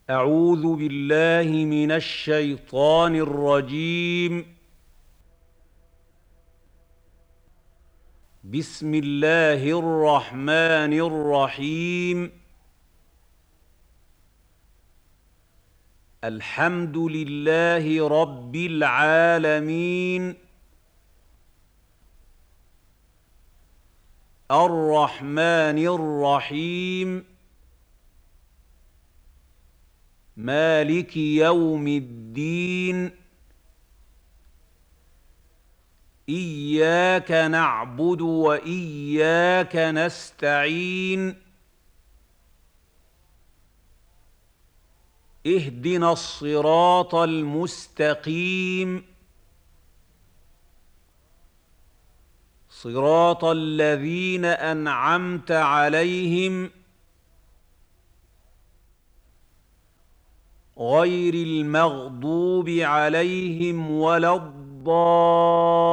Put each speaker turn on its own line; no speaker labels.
أعوذ بالله من الشيطان الرجيم. بسم الله الرحمن الرحيم. الحمد لله رب العالمين. الرحمن الرحيم. مالك يوم الدين. إياك نعبد وإياك نستعين. اهدنا الصراط المستقيم. صراط الذين أنعمت عليهم غير المغضوب عليهم ولا الضالين.